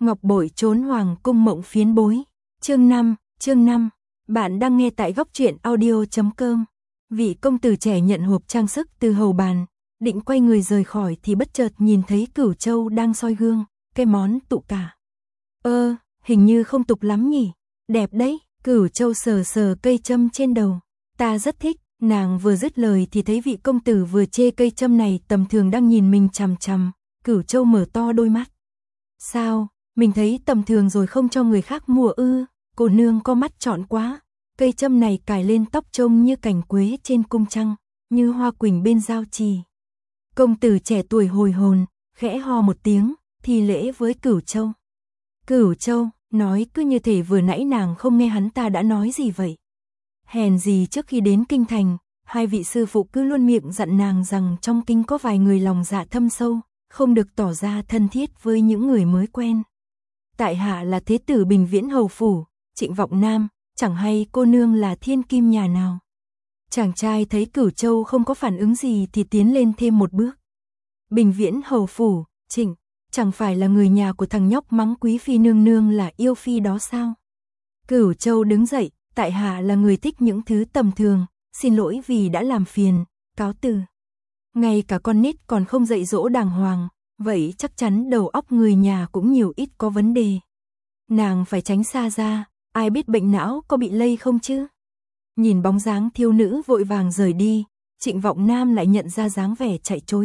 Ngọc bội trốn hoàng cung mộng phiến bối. Chương 5. Bạn đang nghe tại góc truyện audio.com. Vị công tử trẻ nhận hộp trang sức từ hầu bàn, định quay người rời khỏi thì bất chợt nhìn thấy Cửu Châu đang soi gương, cái món tụ cả. Hình như không tục lắm nhỉ, đẹp đấy. Cửu Châu sờ sờ cây châm trên đầu. Ta rất thích. Nàng vừa dứt lời thì thấy vị công tử vừa chê cây châm này tầm thường đang nhìn mình chằm chằm. Cửu Châu mở to đôi mắt. Sao, mình thấy tầm thường rồi không cho người khác mua ư? Cô nương có mắt trọn quá. Cây châm này cài lên tóc trông như cành quế trên cung trăng, như hoa quỳnh bên giao trì. Công tử trẻ tuổi hồi hồn, khẽ ho một tiếng, thi lễ với Cửu Châu. Cửu Châu, nói cứ như thể vừa nãy nàng không nghe hắn ta đã nói gì vậy. Hèn gì trước khi đến kinh thành, hai vị sư phụ cứ luôn miệng dặn nàng rằng trong kinh có vài người lòng dạ thâm sâu, không được tỏ ra thân thiết với những người mới quen. Tại hạ là thế tử Bình Viễn hầu phủ, Trịnh Vọng Nam, chẳng hay cô nương là thiên kim nhà nào. Chàng trai thấy Cửu Châu không có phản ứng gì thì tiến lên thêm một bước. Bình Viễn hầu phủ, Trịnh, chẳng phải là người nhà của thằng nhóc mắng quý phi nương nương là yêu phi đó sao? Cửu Châu đứng dậy, tại hạ là người thích những thứ tầm thường, xin lỗi vì đã làm phiền, cáo từ. Ngay cả con nít còn không dạy dỗ đàng hoàng, vậy chắc chắn đầu óc người nhà cũng nhiều ít có vấn đề. Nàng phải tránh xa ra, ai biết bệnh não có bị lây không chứ? Nhìn bóng dáng thiếu nữ vội vàng rời đi, Trịnh Vọng Nam lại nhận ra dáng vẻ chạy trối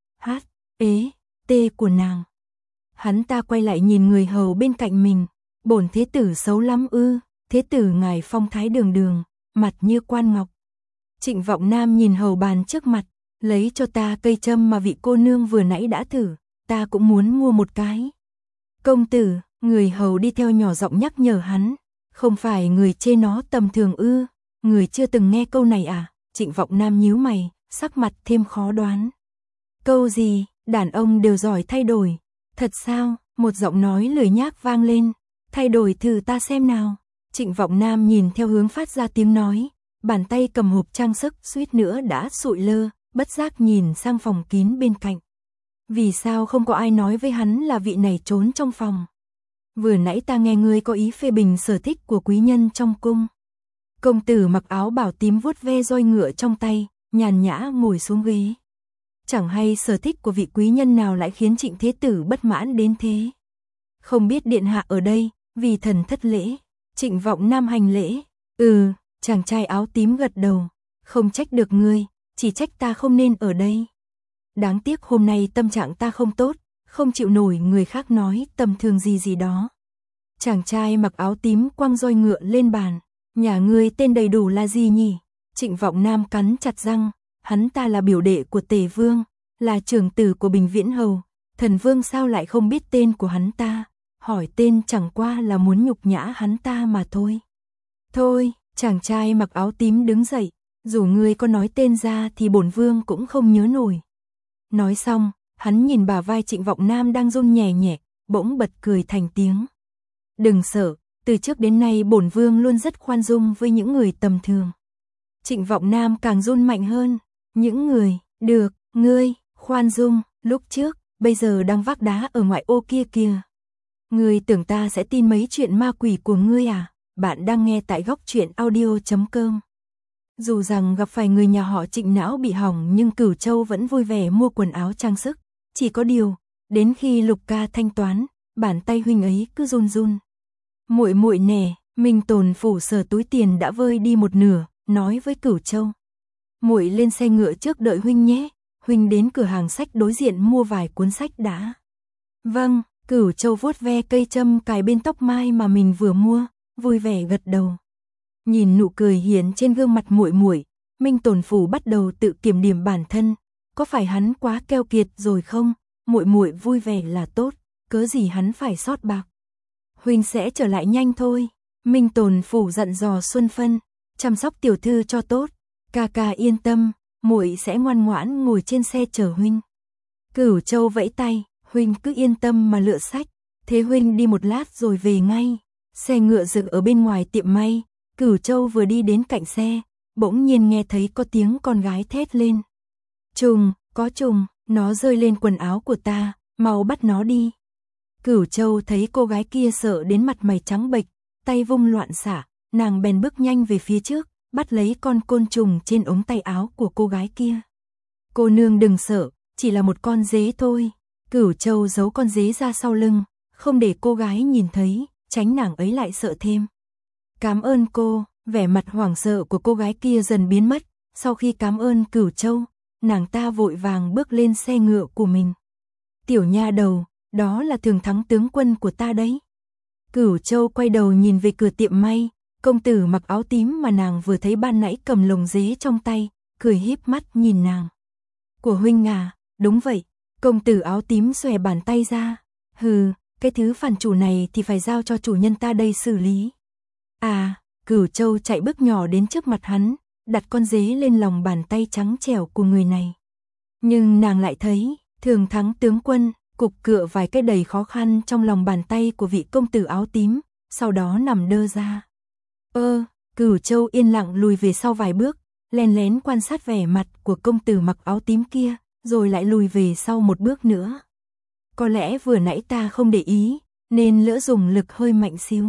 tê của nàng. Hắn ta quay lại nhìn người hầu bên cạnh mình, bổn thế tử xấu lắm ư? Thế tử ngài phong thái đường đường, mặt như quan ngọc. Trịnh Vọng Nam nhìn hầu bàn trước mặt, lấy cho ta cây châm mà vị cô nương vừa nãy đã thử, ta cũng muốn mua một cái. Công tử, người hầu đi theo nhỏ giọng nhắc nhở hắn, không phải người chê nó tầm thường ư? Người chưa từng nghe câu này à? Trịnh Vọng Nam nhíu mày, sắc mặt thêm khó đoán. Câu gì? Đàn ông đều giỏi thay đổi. Thật sao? Một giọng nói lười nhác vang lên. Thay đổi thử ta xem nào. Trịnh Vọng Nam nhìn theo hướng phát ra tiếng nói, bàn tay cầm hộp trang sức suýt nữa đã sụi lơ, bất giác nhìn sang phòng kín bên cạnh. Vì sao không có ai nói với hắn là vị này trốn trong phòng? Vừa nãy ta nghe ngươi có ý phê bình sở thích của quý nhân trong cung. Công tử mặc áo bảo tím vuốt ve roi ngựa trong tay, nhàn nhã ngồi xuống ghế. Chẳng hay sở thích của vị quý nhân nào lại khiến Trịnh thế tử bất mãn đến thế. Không biết điện hạ ở đây, vì thần thất lễ. Trịnh Vọng Nam hành lễ. Chàng trai áo tím gật đầu. Không trách được ngươi, chỉ trách ta không nên ở đây. Đáng tiếc hôm nay tâm trạng ta không tốt, không chịu nổi người khác nói tầm thường gì đó. Chàng trai mặc áo tím quăng roi ngựa lên bàn. Nhà ngươi tên đầy đủ là gì nhỉ? Trịnh Vọng Nam cắn chặt răng. Hắn ta là biểu đệ của Tề Vương, là trưởng tử của Bình Viễn hầu. Thần Vương sao lại không biết tên của hắn ta? Hỏi tên chẳng qua là muốn nhục nhã hắn ta mà thôi. Thôi, chàng trai mặc áo tím đứng dậy, dù ngươi có nói tên ra thì bổn vương cũng không nhớ nổi. Nói xong, hắn nhìn bả vai Trịnh Vọng Nam đang run nhẹ nhẹ, bỗng bật cười thành tiếng. Đừng sợ, từ trước đến nay bổn vương luôn rất khoan dung với những người tầm thường. Trịnh Vọng Nam càng run mạnh hơn. Những người, được, ngươi, khoan dung, lúc trước, bây giờ đang vác đá ở ngoại ô kia kìa. Ngươi tưởng ta sẽ tin mấy chuyện ma quỷ của ngươi à? Bạn đang nghe tại góc truyện audio.com. Dù rằng gặp phải người nhà họ Trịnh não bị hỏng nhưng Cửu Châu vẫn vui vẻ mua quần áo trang sức. Chỉ có điều, đến khi Lục ca thanh toán, bàn tay huynh ấy cứ run run. Muội muội nè, Minh Tồn phủ sờ túi tiền đã vơi đi một nửa, nói với Cửu Châu. Muội lên xe ngựa trước đợi huynh nhé, huynh đến cửa hàng sách đối diện mua vài cuốn sách đã. Vâng. Cửu Châu vuốt ve cây châm cài bên tóc mai mà mình vừa mua, vui vẻ gật đầu. Nhìn nụ cười hiền trên gương mặt muội muội, Minh Tồn phủ bắt đầu tự kiểm điểm bản thân, có phải hắn quá keo kiệt rồi không? Muội muội vui vẻ là tốt, cớ gì hắn phải sót bạc. Huynh sẽ trở lại nhanh thôi. Minh Tồn phủ dặn dò Xuân Phân, chăm sóc tiểu thư cho tốt. Ca ca yên tâm, muội sẽ ngoan ngoãn ngồi trên xe chở huynh. Cửu Châu vẫy tay. Huynh cứ yên tâm mà lựa sách, thế huynh đi một lát rồi về ngay. Xe ngựa dừng ở bên ngoài tiệm may, Cửu Châu vừa đi đến cạnh xe, bỗng nhiên nghe thấy có tiếng con gái thét lên. Trùng, có trùng, nó rơi lên quần áo của ta, mau bắt nó đi. Cửu Châu thấy cô gái kia sợ đến mặt mày trắng bệch, tay vung loạn xả, nàng bèn bước nhanh về phía trước, bắt lấy con côn trùng trên ống tay áo của cô gái kia. Cô nương đừng sợ, chỉ là một con dế thôi. Cửu Châu giấu con dế ra sau lưng, không để cô gái nhìn thấy, tránh nàng ấy lại sợ thêm. Cảm ơn cô, vẻ mặt hoảng sợ của cô gái kia dần biến mất, sau khi cảm ơn Cửu Châu, nàng ta vội vàng bước lên xe ngựa của mình. Tiểu nha đầu, đó là Thường Thắng tướng quân của ta đấy. Cửu Châu quay đầu nhìn về cửa tiệm may, công tử mặc áo tím mà nàng vừa thấy ban nãy cầm lồng dế trong tay, cười híp mắt nhìn nàng. Của huynh à, đúng vậy. Công tử áo tím xòe bàn tay ra. Hừ, cái thứ phản chủ này thì phải giao cho chủ nhân ta đây xử lý. À, Cửu Châu chạy bước nhỏ đến trước mặt hắn, đặt con dế lên lòng bàn tay trắng trẻo của người này. Nhưng nàng lại thấy, Thường Thắng tướng quân, cục cựa vài cái đầy khó khăn trong lòng bàn tay của vị công tử áo tím, sau đó nằm đơ ra. Cửu Châu yên lặng lùi về sau vài bước, lén lén quan sát vẻ mặt của công tử mặc áo tím kia, rồi lại lùi về sau một bước nữa. Có lẽ vừa nãy ta không để ý, nên lỡ dùng lực hơi mạnh xíu.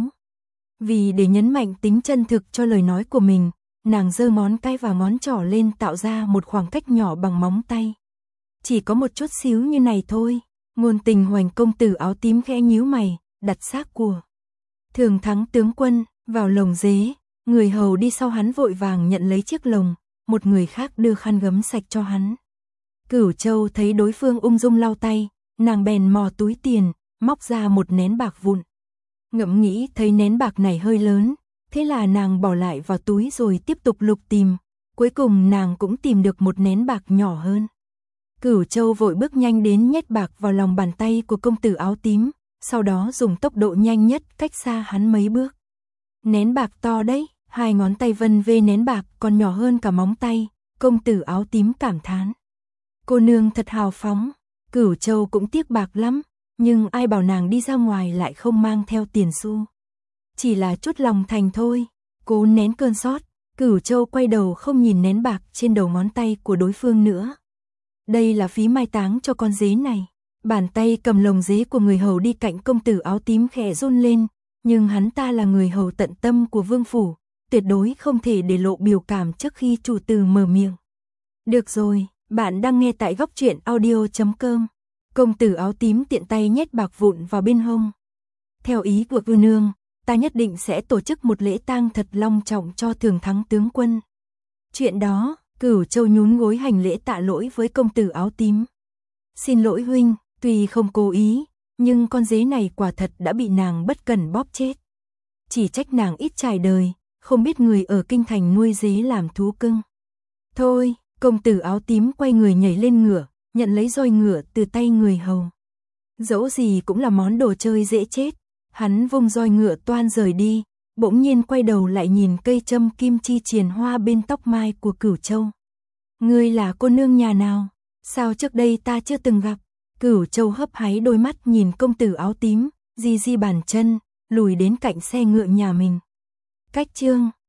Vì để nhấn mạnh tính chân thực cho lời nói của mình, nàng giơ ngón cái và ngón trỏ lên tạo ra một khoảng cách nhỏ bằng móng tay. Chỉ có một chút xíu như này thôi. Ngôn Tình Hoành công tử áo tím khẽ nhíu mày, đặt xác của Thường Thắng tướng quân vào lồng dế, người hầu đi sau hắn vội vàng nhận lấy chiếc lồng, một người khác đưa khăn gấm sạch cho hắn. Cửu Châu thấy đối phương ung dung lau tay, nàng bèn mò túi tiền, móc ra một nén bạc vụn. Ngẫm nghĩ thấy nén bạc này hơi lớn, thế là nàng bỏ lại vào túi rồi tiếp tục lục tìm, cuối cùng nàng cũng tìm được một nén bạc nhỏ hơn. Cửu Châu vội bước nhanh đến nhét bạc vào lòng bàn tay của công tử áo tím, sau đó dùng tốc độ nhanh nhất cách xa hắn mấy bước. Nén bạc to đấy, hai ngón tay vân vê nén bạc còn nhỏ hơn cả móng tay, công tử áo tím cảm thán. Cô nương thật hào phóng, Cửu Châu cũng tiếc bạc lắm, nhưng ai bảo nàng đi ra ngoài lại không mang theo tiền xu. Chỉ là chút lòng thành thôi, cố nén cơn sót, Cửu Châu quay đầu không nhìn nén bạc trên đầu ngón tay của đối phương nữa. Đây là phí mai táng cho con dế này. Bàn tay cầm lồng dế của người hầu đi cạnh công tử áo tím khẽ run lên, nhưng hắn ta là người hầu tận tâm của vương phủ, tuyệt đối không thể để lộ biểu cảm trước khi chủ tử mở miệng. Được rồi, bạn đang nghe tại Góc Truyện Audio.com. Công tử áo tím tiện tay nhét bạc vụn vào bên hông. Theo ý của cô nương, ta nhất định sẽ tổ chức một lễ tang thật long trọng cho Thường Thắng tướng quân. Chuyện đó, Cửu Châu nhún gối hành lễ tạ lỗi với công tử áo tím. Xin lỗi huynh, tuy không cố ý, nhưng con dế này quả thật đã bị nàng bất cẩn bóp chết. Chỉ trách nàng ít trải đời, không biết người ở kinh thành nuôi dế làm thú cưng. Thôi, công tử áo tím quay người nhảy lên ngựa, nhận lấy roi ngựa từ tay người hầu. Dẫu gì cũng là món đồ chơi dễ chết, hắn vung roi ngựa toan rời đi, bỗng nhiên quay đầu lại nhìn cây châm kim chi triền hoa bên tóc mai của Cửu Châu. Ngươi là cô nương nhà nào? Sao trước đây ta chưa từng gặp? Cửu Châu hấp háy đôi mắt nhìn công tử áo tím, di di bàn chân, lùi đến cạnh xe ngựa nhà mình. Cách chương